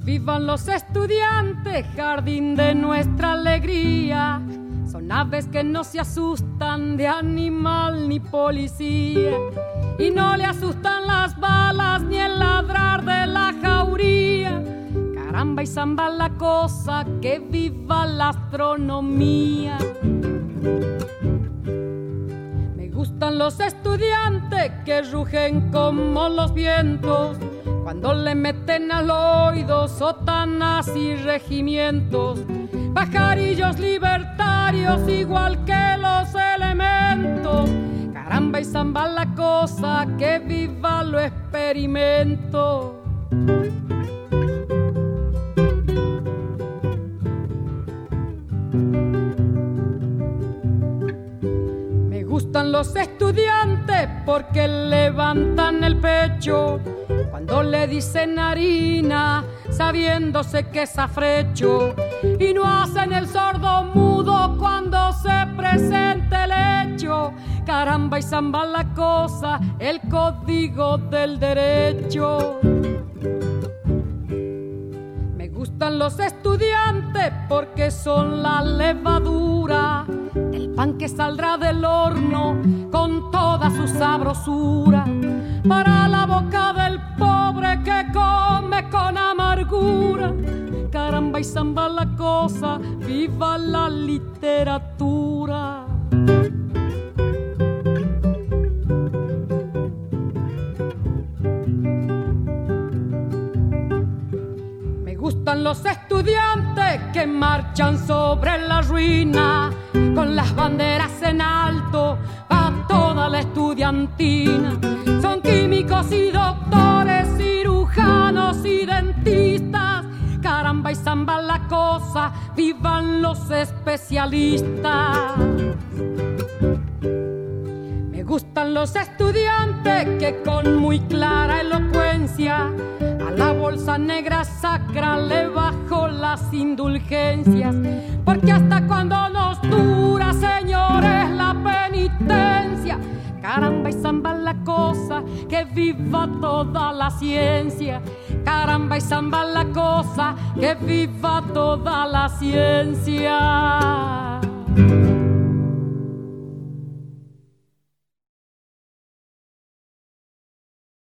vivan los estudiantes, jardín de nuestra alegría. Son aves que no se asustan de animal ni policía, y no le asustan las balas ni el ladrar de la jauría. Caramba y zamba la cosa, que viva la astronomía. Me gustan los estudiantes que rugen como los vientos cuando le meten al oído sotanas y regimientos. Pajarillos libertarios igual que los elementos. Caramba y zamba la cosa, que viva lo experimento. Me gustan los estudiantes porque levantan el pecho cuando le dicen harina, sabiéndose que es afrecho, y no hacen el sordo mudo cuando se presente el hecho. Caramba y zamba la cosa, el código del derecho. Me gustan los estudiantes porque son la levadura del pan que saldrá del horno con toda su sabrosura para la boca del pobre que come con amargura. Caramba y zamba la cosa, viva la literatura. Me gustan los estudiantes que marchan sobre la ruina con las banderas en alto a toda la estudiantina. Son químicos y doctores, cirujanos y dentistas. Caramba y zamba la cosa, vivan los especialistas. Me gustan los estudiantes que con muy clara elocuencia a la bolsa negra sacra le bajo las indulgencias, porque hasta cuando nos dura, señores, la penitencia. Caramba y zamba la cosa, que viva toda la ciencia. Caramba y zamba la cosa, que viva toda la ciencia.